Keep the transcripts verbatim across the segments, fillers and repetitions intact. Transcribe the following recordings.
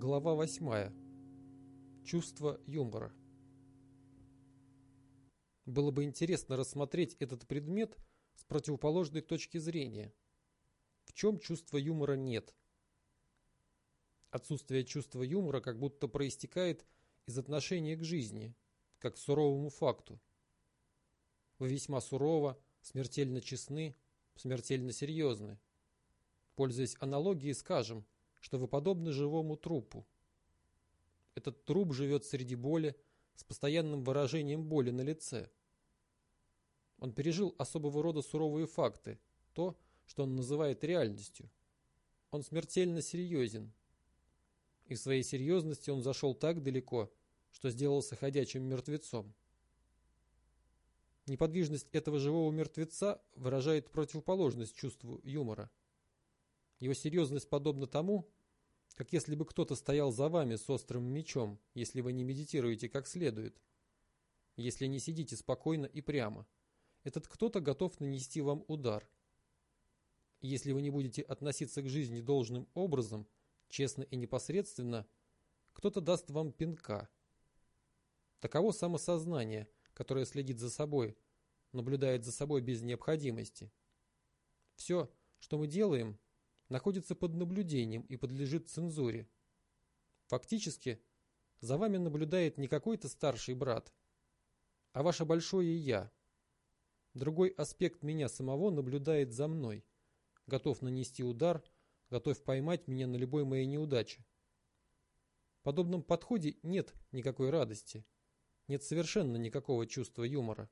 Глава восьмая. Чувство юмора. Было бы интересно рассмотреть этот предмет с противоположной точки зрения. В чем чувства юмора нет? Отсутствие чувства юмора как будто проистекает из отношения к жизни, как к суровому факту. Вы весьма сурово, смертельно честны, смертельно серьезны. Пользуясь аналогией, скажем, что вы подобны живому трупу. Этот труп живет среди боли, с постоянным выражением боли на лице. Он пережил особого рода суровые факты, то, что он называет реальностью. Он смертельно серьезен. И в своей серьезности он зашел так далеко, что сделался ходячим мертвецом. Неподвижность этого живого мертвеца выражает противоположность чувству юмора. Его серьезность подобна тому, как если бы кто-то стоял за вами с острым мечом, если вы не медитируете как следует, если не сидите спокойно и прямо. Этот кто-то готов нанести вам удар. И если вы не будете относиться к жизни должным образом, честно и непосредственно, кто-то даст вам пинка. Таково самосознание, которое следит за собой, наблюдает за собой без необходимости. Все, что мы делаем, находится под наблюдением и подлежит цензуре. Фактически, за вами наблюдает не какой-то старший брат, а ваше большое «я». Другой аспект меня самого наблюдает за мной, готов нанести удар, готов поймать меня на любой моей неудаче. В подобном подходе нет никакой радости, нет совершенно никакого чувства юмора.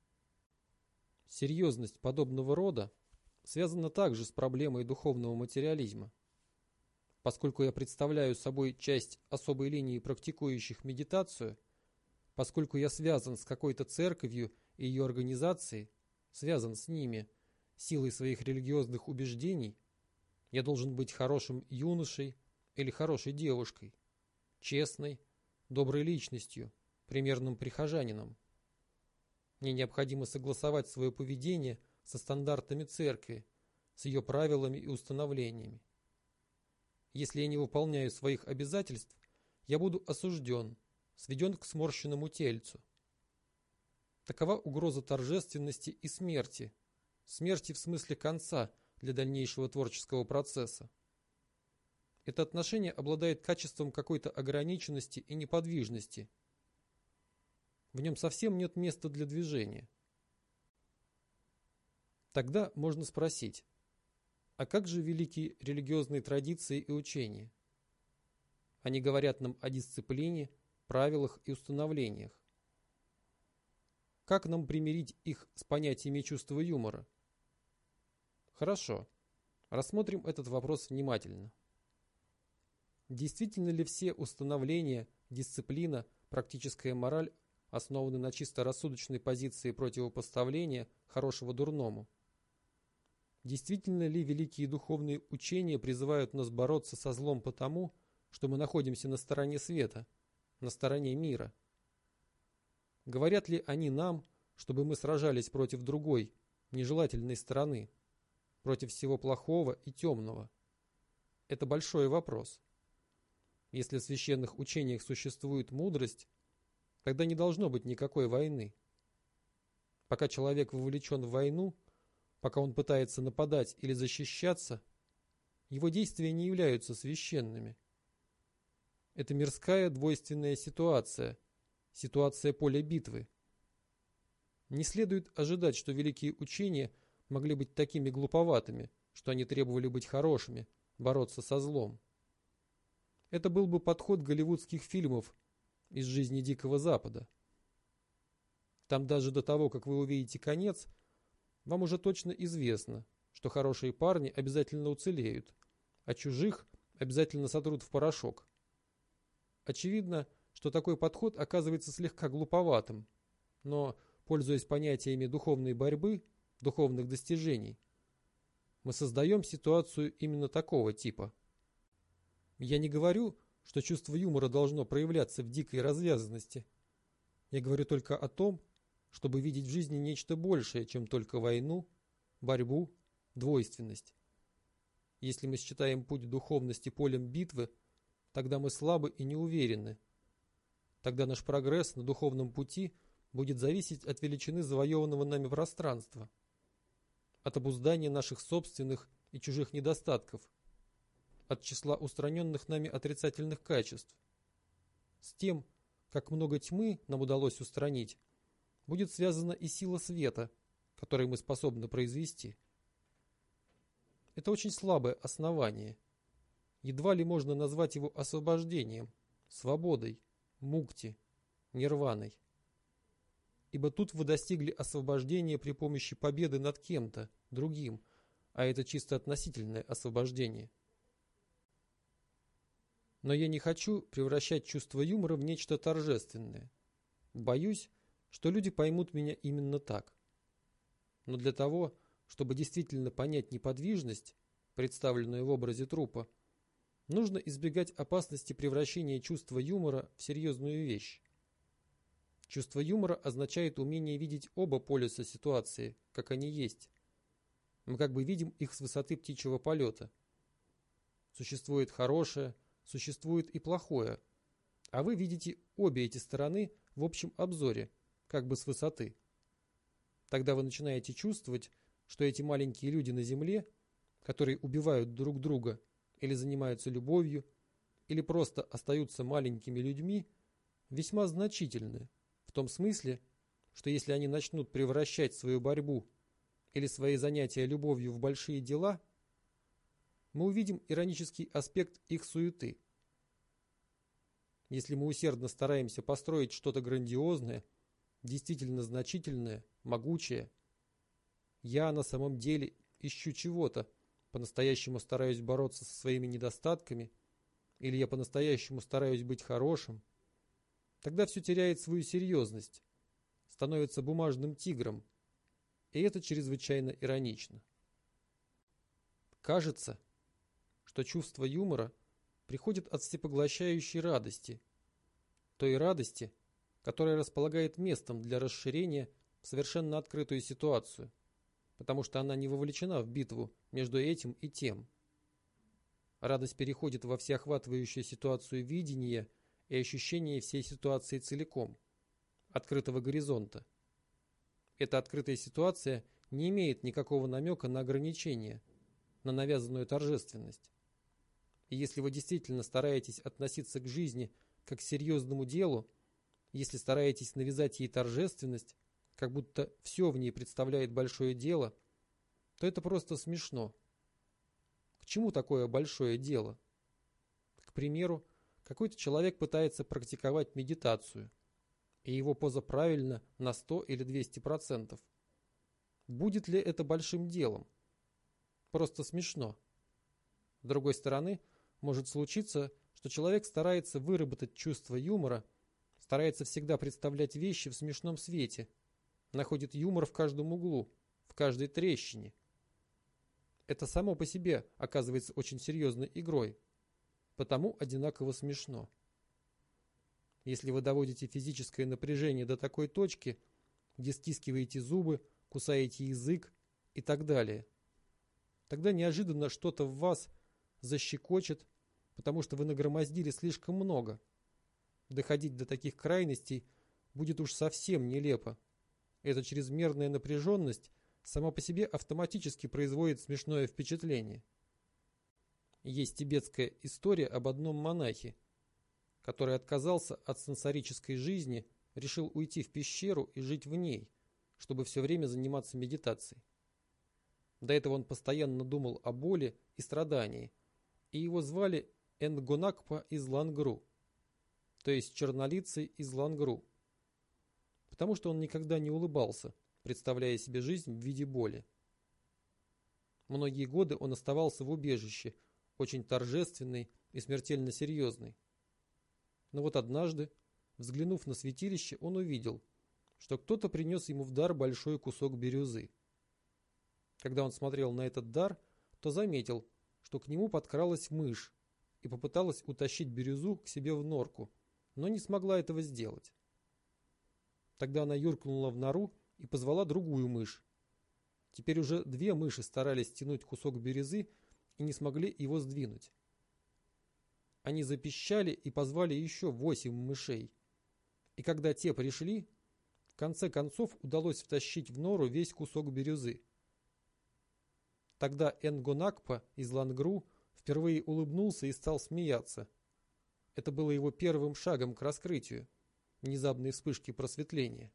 Серьезность подобного рода связана также с проблемой духовного материализма. Поскольку я представляю собой часть особой линии практикующих медитацию, поскольку я связан с какой-то церковью и ее организацией, связан с ними силой своих религиозных убеждений, я должен быть хорошим юношей или хорошей девушкой, честной, доброй личностью, примерным прихожанином. Мне необходимо согласовать свое поведение со стандартами церкви, с ее правилами и установлениями. Если я не выполняю своих обязательств, я буду осужден, сведен к сморщенному тельцу. Такова угроза торжественности и смерти, смерти в смысле конца для дальнейшего творческого процесса. Это отношение обладает качеством какой-то ограниченности и неподвижности. В нем совсем нет места для движения. Тогда можно спросить, а как же великие религиозные традиции и учения? Они говорят нам о дисциплине, правилах и установлениях. Как нам примирить их с понятиями чувства юмора? Хорошо, рассмотрим этот вопрос внимательно. Действительно ли все установления, дисциплина, практическая мораль основаны на чисто рассудочной позиции противопоставления хорошего дурному? Действительно ли великие духовные учения призывают нас бороться со злом потому, что мы находимся на стороне света, на стороне мира? Говорят ли они нам, чтобы мы сражались против другой, нежелательной стороны, против всего плохого и темного? Это большой вопрос. Если в священных учениях существует мудрость, тогда не должно быть никакой войны. Пока человек вовлечен в войну, пока он пытается нападать или защищаться, его действия не являются священными. Это мирская двойственная ситуация, ситуация поля битвы. Не следует ожидать, что великие учения могли быть такими глуповатыми, что они требовали быть хорошими, бороться со злом. Это был бы подход голливудских фильмов из жизни Дикого Запада. Там даже до того, как вы увидите конец, вам уже точно известно, что хорошие парни обязательно уцелеют, а чужих обязательно сотрут в порошок. Очевидно, что такой подход оказывается слегка глуповатым, но, пользуясь понятиями духовной борьбы, духовных достижений, мы создаем ситуацию именно такого типа. Я не говорю, что чувство юмора должно проявляться в дикой развязанности. Я говорю только о том, чтобы видеть в жизни нечто большее, чем только войну, борьбу, двойственность. Если мы считаем путь духовности полем битвы, тогда мы слабы и неуверенны. Тогда наш прогресс на духовном пути будет зависеть от величины завоеванного нами пространства, от обуздания наших собственных и чужих недостатков, от числа устраненных нами отрицательных качеств. С тем, как много тьмы нам удалось устранить, будет связана и сила света, которую мы способны произвести. Это очень слабое основание. Едва ли можно назвать его освобождением, свободой, мукти, нирваной. Ибо тут вы достигли освобождения при помощи победы над кем-то, другим, а это чисто относительное освобождение. Но я не хочу превращать чувство юмора в нечто торжественное. Боюсь, что люди поймут меня именно так. Но для того, чтобы действительно понять неподвижность, представленную в образе трупа, нужно избегать опасности превращения чувства юмора в серьезную вещь. Чувство юмора означает умение видеть оба полюса ситуации, как они есть. Мы как бы видим их с высоты птичьего полета. Существует хорошее, существует и плохое, а вы видите обе эти стороны в общем обзоре, как бы с высоты. Тогда вы начинаете чувствовать, что эти маленькие люди на земле, которые убивают друг друга или занимаются любовью, или просто остаются маленькими людьми, весьма значительны, в том смысле, что если они начнут превращать свою борьбу или свои занятия любовью в большие дела, мы увидим иронический аспект их суеты. Если мы усердно стараемся построить что-то грандиозное, действительно значительное, могучее, я на самом деле ищу чего-то, по-настоящему стараюсь бороться со своими недостатками, или я по-настоящему стараюсь быть хорошим, тогда все теряет свою серьезность, становится бумажным тигром, и это чрезвычайно иронично. Кажется, что чувство юмора приходит от всепоглощающей радости, той радости, которая располагает местом для расширения в совершенно открытую ситуацию, потому что она не вовлечена в битву между этим и тем. Радость переходит во всеохватывающую ситуацию видения и ощущения всей ситуации целиком, открытого горизонта. Эта открытая ситуация не имеет никакого намека на ограничение, на навязанную торжественность. И если вы действительно стараетесь относиться к жизни как к серьезному делу, если стараетесь навязать ей торжественность, как будто все в ней представляет большое дело, то это просто смешно. К чему такое большое дело? К примеру, какой-то человек пытается практиковать медитацию, и его поза правильна на сто или двести процентов. Будет ли это большим делом? Просто смешно. С другой стороны, может случиться, что человек старается выработать чувство юмора, старается всегда представлять вещи в смешном свете, находит юмор в каждом углу, в каждой трещине. Это само по себе оказывается очень серьезной игрой, потому одинаково смешно. Если вы доводите физическое напряжение до такой точки, где стискиваете зубы, кусаете язык и так далее, тогда неожиданно что-то в вас защекочет, потому что вы нагромоздили слишком много. Доходить до таких крайностей будет уж совсем нелепо. Эта чрезмерная напряженность сама по себе автоматически производит смешное впечатление. Есть тибетская история об одном монахе, который отказался от сенсорической жизни, решил уйти в пещеру и жить в ней, чтобы все время заниматься медитацией. До этого он постоянно думал о боли и страдании, и его звали Энгонакпа из Лангру, то есть чернолицый из Лангру, потому что он никогда не улыбался, представляя себе жизнь в виде боли. Многие годы он оставался в убежище, очень торжественный и смертельно серьезный. Но вот однажды, взглянув на святилище, он увидел, что кто-то принес ему в дар большой кусок бирюзы. Когда он смотрел на этот дар, то заметил, что к нему подкралась мышь и попыталась утащить бирюзу к себе в норку, но не смогла этого сделать. Тогда она юркнула в нору и позвала другую мышь. Теперь уже две мыши старались стянуть кусок бирюзы и не смогли его сдвинуть. Они запищали и позвали еще восемь мышей. И когда те пришли, в конце концов удалось втащить в нору весь кусок бирюзы. Тогда Энгонакпа из Лангру впервые улыбнулся и стал смеяться. Это было его первым шагом к раскрытию, внезапной вспышки просветления.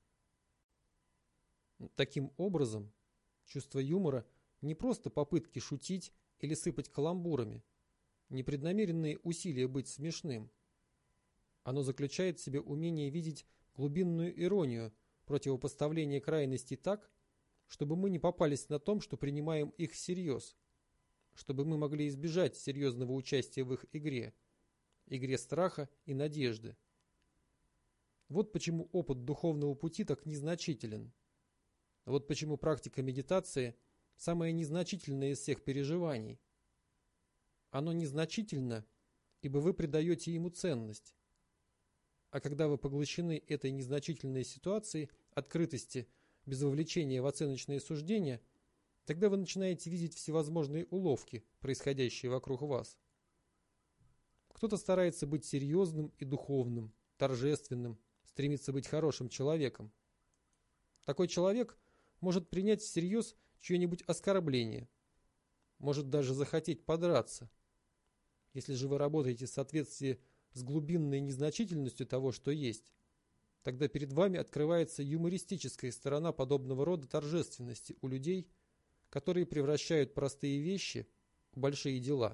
Таким образом, чувство юмора не просто попытки шутить или сыпать каламбурами, непреднамеренные усилия быть смешным. Оно заключает в себе умение видеть глубинную иронию, противопоставление крайностей так, чтобы мы не попались на том, что принимаем их всерьез, чтобы мы могли избежать серьезного участия в их игре, игре страха и надежды. Вот почему опыт духовного пути так незначителен. Вот почему практика медитации – самое незначительное из всех переживаний. Оно незначительно, ибо вы придаете ему ценность. А когда вы поглощены этой незначительной ситуацией, открытости, без вовлечения в оценочные суждения, тогда вы начинаете видеть всевозможные уловки, происходящие вокруг вас. Кто-то старается быть серьезным и духовным, торжественным, стремится быть хорошим человеком. Такой человек может принять всерьез чье-нибудь оскорбление, может даже захотеть подраться. Если же вы работаете в соответствии с глубинной незначительностью того, что есть, тогда перед вами открывается юмористическая сторона подобного рода торжественности у людей, которые превращают простые вещи в большие дела.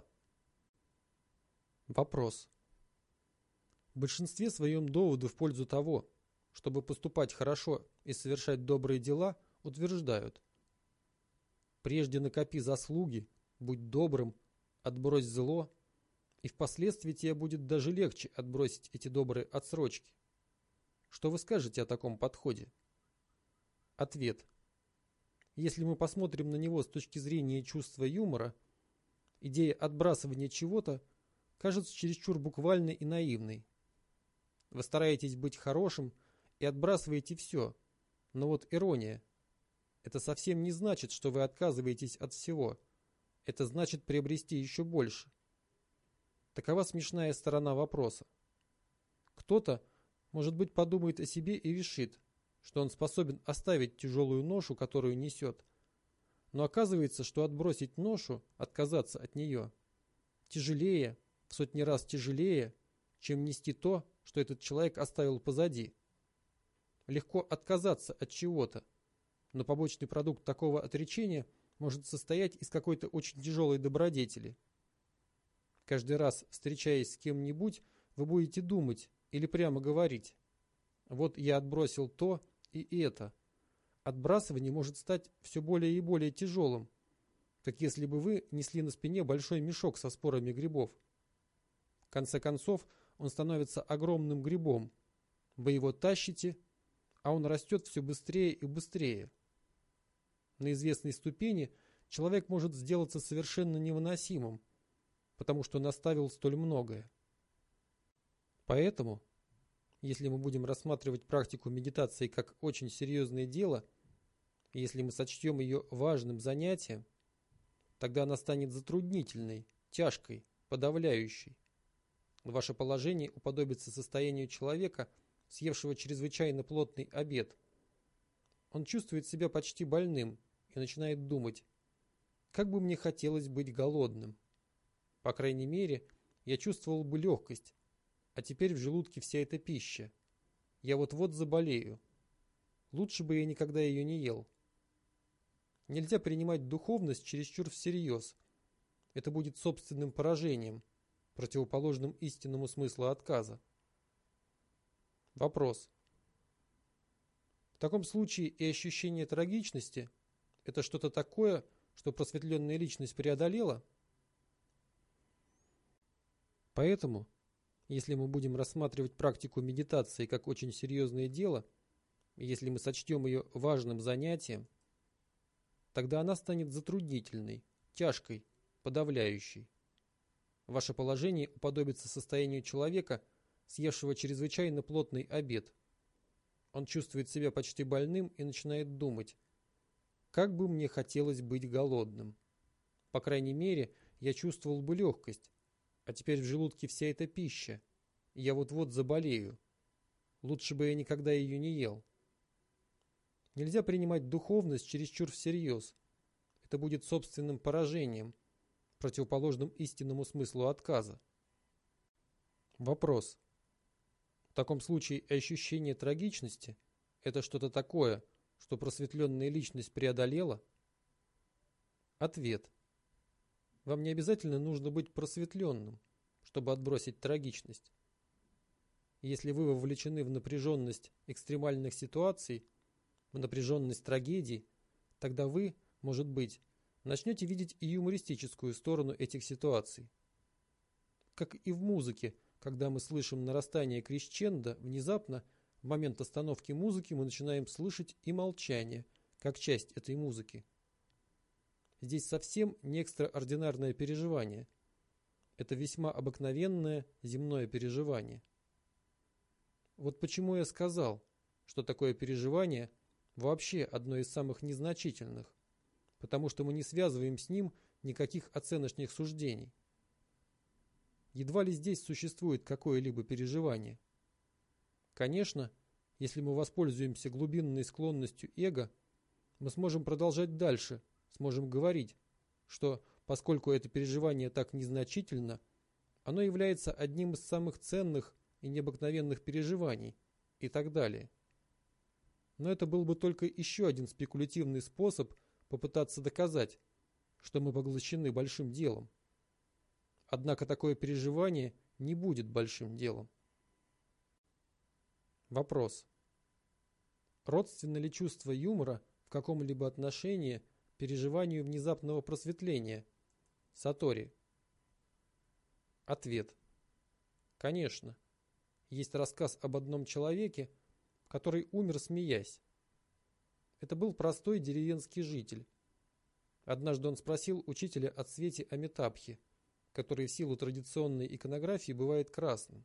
Вопрос. В большинстве своем доводы в пользу того, чтобы поступать хорошо и совершать добрые дела, утверждают: прежде накопи заслуги, будь добрым, отбрось зло, и впоследствии тебе будет даже легче отбросить эти добрые отсрочки. Что вы скажете о таком подходе? Ответ. Если мы посмотрим на него с точки зрения чувства юмора, идея отбрасывания чего-то кажется чересчур буквальной и наивной. Вы стараетесь быть хорошим и отбрасываете все, но вот ирония. Это совсем не значит, что вы отказываетесь от всего. Это значит приобрести еще больше. Такова смешная сторона вопроса. Кто-то, может быть, подумает о себе и решит, что он способен оставить тяжелую ношу, которую несет. Но оказывается, что отбросить ношу, отказаться от нее, тяжелее, в сотни раз тяжелее, чем нести то, что этот человек оставил позади. Легко отказаться от чего-то, но побочный продукт такого отречения может состоять из какой-то очень тяжелой добродетели. Каждый раз, встречаясь с кем-нибудь, вы будете думать или прямо говорить: вот я отбросил то и это. Отбрасывание может стать все более и более тяжелым, как если бы вы несли на спине большой мешок со спорами грибов. В конце концов, он становится огромным грибом. Вы его тащите, а он растет все быстрее и быстрее. На известной ступени человек может сделаться совершенно невыносимым, потому что наставил столь многое. Поэтому, если мы будем рассматривать практику медитации как очень серьезное дело, если мы сочтем ее важным занятием, тогда она станет затруднительной, тяжкой, подавляющей. Ваше положение уподобится состоянию человека, съевшего чрезвычайно плотный обед. Он чувствует себя почти больным и начинает думать: как бы мне хотелось быть голодным. По крайней мере, я чувствовал бы легкость, а теперь в желудке вся эта пища. Я вот-вот заболею. Лучше бы я никогда ее не ел. Нельзя принимать духовность чересчур всерьез. Это будет собственным поражением, противоположным истинному смыслу отказа. Вопрос. В таком случае и ощущение трагичности – это что-то такое, что просветленная личность преодолела? Поэтому, если мы будем рассматривать практику медитации как очень серьезное дело, если мы сочтем ее важным занятием, тогда она станет затруднительной, тяжкой, подавляющей. Ваше положение уподобится состоянию человека, съевшего чрезвычайно плотный обед. Он чувствует себя почти больным и начинает думать: как бы мне хотелось быть голодным. По крайней мере, я чувствовал бы легкость, А теперь в желудке вся эта пища, и я вот-вот заболею. Лучше бы я никогда ее не ел. Нельзя принимать духовность чересчур всерьез. Это будет собственным поражением, противоположным истинному смыслу отказа. Вопрос. В таком случае ощущение трагичности – это что-то такое, что просветленная личность преодолела? Ответ. Вам не обязательно нужно быть просветленным, чтобы отбросить трагичность. Если вы вовлечены в напряженность экстремальных ситуаций, в напряженность трагедий, тогда вы, может быть, начнете видеть и юмористическую сторону этих ситуаций. Как и в музыке, когда мы слышим нарастание крещендо, внезапно, в момент остановки музыки, мы начинаем слышать и молчание, как часть этой музыки. Здесь совсем не экстраординарное переживание. Это весьма обыкновенное земное переживание. Вот почему я сказал, что такое переживание вообще одно из самых незначительных, потому что мы не связываем с ним никаких оценочных суждений. Едва ли здесь существует какое-либо переживание. Конечно, если мы воспользуемся глубинной склонностью эго, мы сможем продолжать дальше, сможем говорить, что, поскольку это переживание так незначительно, оно является одним из самых ценных и необыкновенных переживаний, и так далее. Но это был бы только еще один спекулятивный способ попытаться доказать, что мы поглощены большим делом. Однако такое переживание не будет большим делом. Вопрос. Родственно ли чувство юмора в каком-либо отношении переживанию внезапного просветления, сатори? Ответ. Конечно. Есть рассказ об одном человеке, который умер, смеясь. Это был простой деревенский житель. Однажды он спросил учителя о цвете Амитабхи, который в силу традиционной иконографии бывает красным.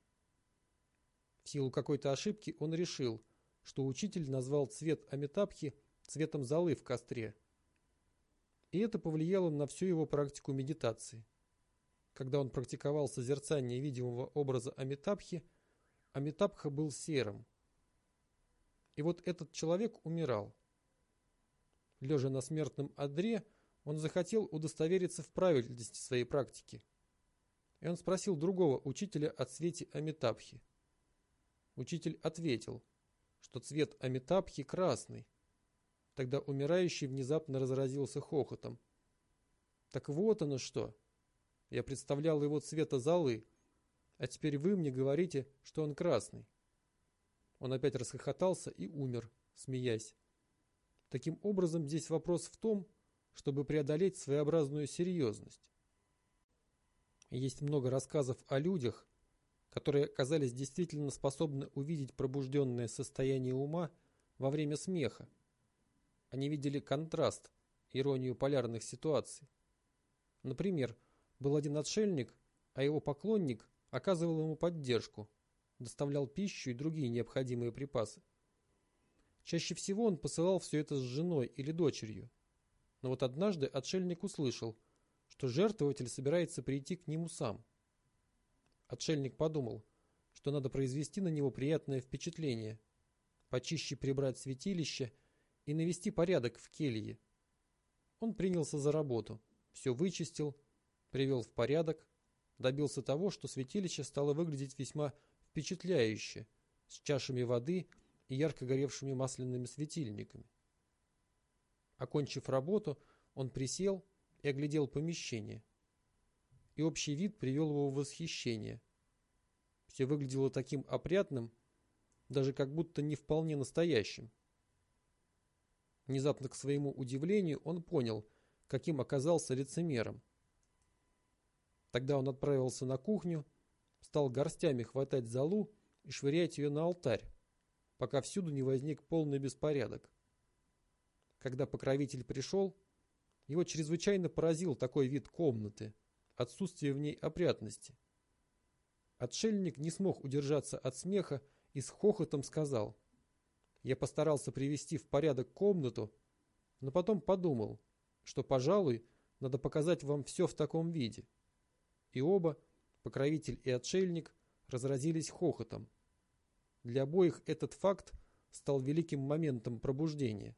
В силу какой-то ошибки он решил, что учитель назвал цвет Амитабхи цветом золы в костре. И это повлияло на всю его практику медитации. Когда он практиковал созерцание видимого образа Амитабхи, Амитабха был серым. И вот этот человек умирал. Лежа на смертном одре, он захотел удостовериться в правильности своей практики. И он спросил другого учителя о цвете Амитабхи. Учитель ответил, что цвет Амитабхи красный. Тогда умирающий внезапно разразился хохотом. Так вот оно что. Я представлял его цвета золы, а теперь вы мне говорите, что он красный. Он опять расхохотался и умер, смеясь. Таким образом, здесь вопрос в том, чтобы преодолеть своеобразную серьезность. Есть много рассказов о людях, которые оказались действительно способны увидеть пробужденное состояние ума во время смеха. Они видели контраст, иронию полярных ситуаций. Например, был один отшельник, а его поклонник оказывал ему поддержку, доставлял пищу и другие необходимые припасы. Чаще всего он посылал все это с женой или дочерью. Но вот однажды отшельник услышал, что жертвователь собирается прийти к нему сам. Отшельник подумал, что надо произвести на него приятное впечатление, почище прибрать святилище и навести порядок в келье. Он принялся за работу, все вычистил, привел в порядок, добился того, что святилище стало выглядеть весьма впечатляюще, с чашами воды и ярко горевшими масляными светильниками. Окончив работу, он присел и оглядел помещение. И общий вид привел его в восхищение. Все выглядело таким опрятным, даже как будто не вполне настоящим. Внезапно, к своему удивлению, он понял, каким оказался лицемером. Тогда он отправился на кухню, стал горстями хватать золу и швырять ее на алтарь, пока всюду не возник полный беспорядок. Когда покровитель пришел, его чрезвычайно поразил такой вид комнаты, отсутствие в ней опрятности. Отшельник не смог удержаться от смеха и с хохотом сказал: «Я постарался привести в порядок комнату, но потом подумал, что, пожалуй, надо показать вам все в таком виде». И оба, покровитель и отшельник, разразились хохотом. Для обоих этот факт стал великим моментом пробуждения.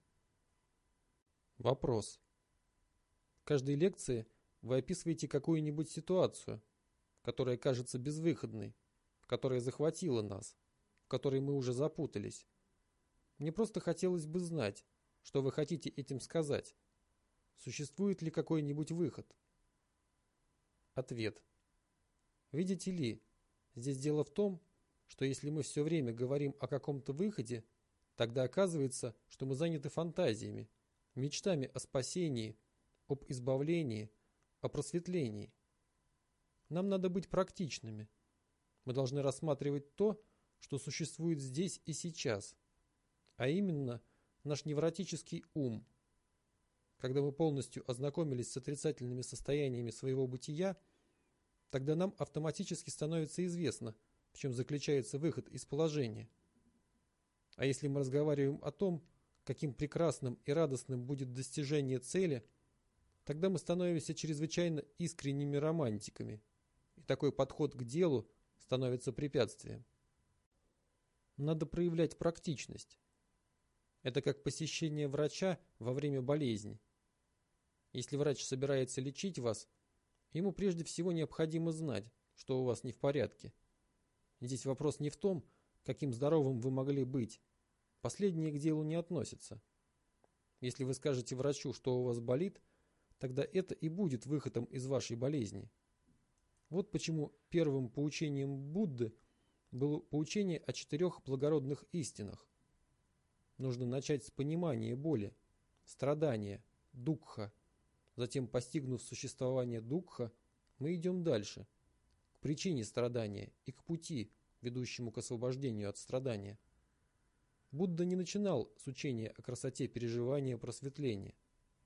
Вопрос. В каждой лекции вы описываете какую-нибудь ситуацию, которая кажется безвыходной, которая захватила нас, в которой мы уже запутались. Мне просто хотелось бы знать, что вы хотите этим сказать. Существует ли какой-нибудь выход? Ответ. Видите ли, здесь дело в том, что если мы все время говорим о каком-то выходе, тогда оказывается, что мы заняты фантазиями, мечтами о спасении, об избавлении, о просветлении. Нам надо быть практичными. Мы должны рассматривать то, что существует здесь и сейчас, а именно наш невротический ум. Когда мы полностью ознакомились с отрицательными состояниями своего бытия, тогда нам автоматически становится известно, в чем заключается выход из положения. А если мы разговариваем о том, каким прекрасным и радостным будет достижение цели, тогда мы становимся чрезвычайно искренними романтиками, и такой подход к делу становится препятствием. Надо проявлять практичность. Это как посещение врача во время болезни. Если врач собирается лечить вас, ему прежде всего необходимо знать, что у вас не в порядке. Здесь вопрос не в том, каким здоровым вы могли быть. Последнее к делу не относится. Если вы скажете врачу, что у вас болит, тогда это и будет выходом из вашей болезни. Вот почему первым поучением Будды было поучение о четырех благородных истинах. Нужно начать с понимания боли, страдания, дукха. Затем, постигнув существование дукха, мы идем дальше, к причине страдания и к пути, ведущему к освобождению от страдания. Будда не начинал с учения о красоте переживания просветления.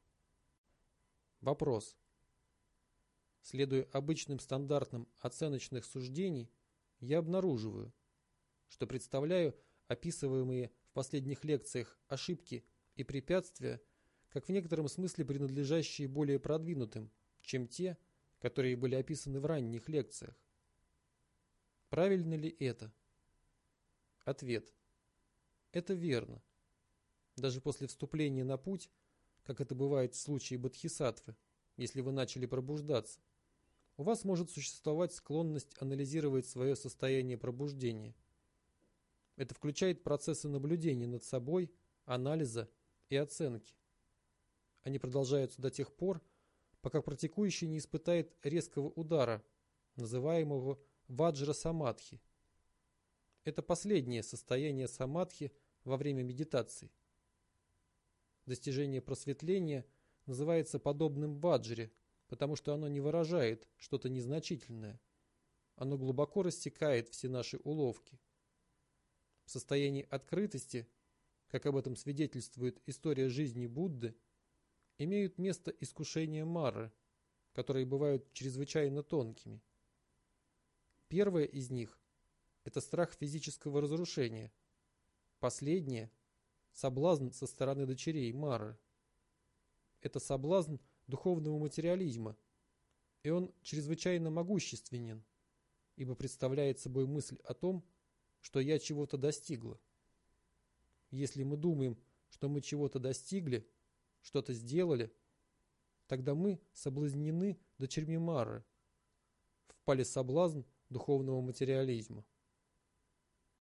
Вопрос. Следуя обычным стандартам оценочных суждений, я обнаруживаю, что представляю описываемые в последних лекциях ошибки и препятствия как в некотором смысле принадлежащие более продвинутым, чем те, которые были описаны в ранних лекциях. Правильно ли это? Ответ. Это верно. Даже после вступления на путь, как это бывает в случае бодхисаттвы, если вы начали пробуждаться, у вас может существовать склонность анализировать свое состояние пробуждения. Это включает процессы наблюдения над собой, анализа и оценки. Они продолжаются до тех пор, пока практикующий не испытает резкого удара, называемого ваджра-самадхи. Это последнее состояние самадхи во время медитации. Достижение просветления называется подобным ваджре, потому что оно не выражает что-то незначительное. Оно глубоко рассекает все наши уловки. В состоянии открытости, как об этом свидетельствует история жизни Будды, имеют место искушения Марры, которые бывают чрезвычайно тонкими. Первое из них – это страх физического разрушения. Последнее – соблазн со стороны дочерей Марры. Это соблазн духовного материализма, и он чрезвычайно могущественен, ибо представляет собой мысль о том, что я чего-то достигла. Если мы думаем, что мы чего-то достигли, что-то сделали, тогда мы соблазнены дочерьми Марры, впали в соблазн духовного материализма.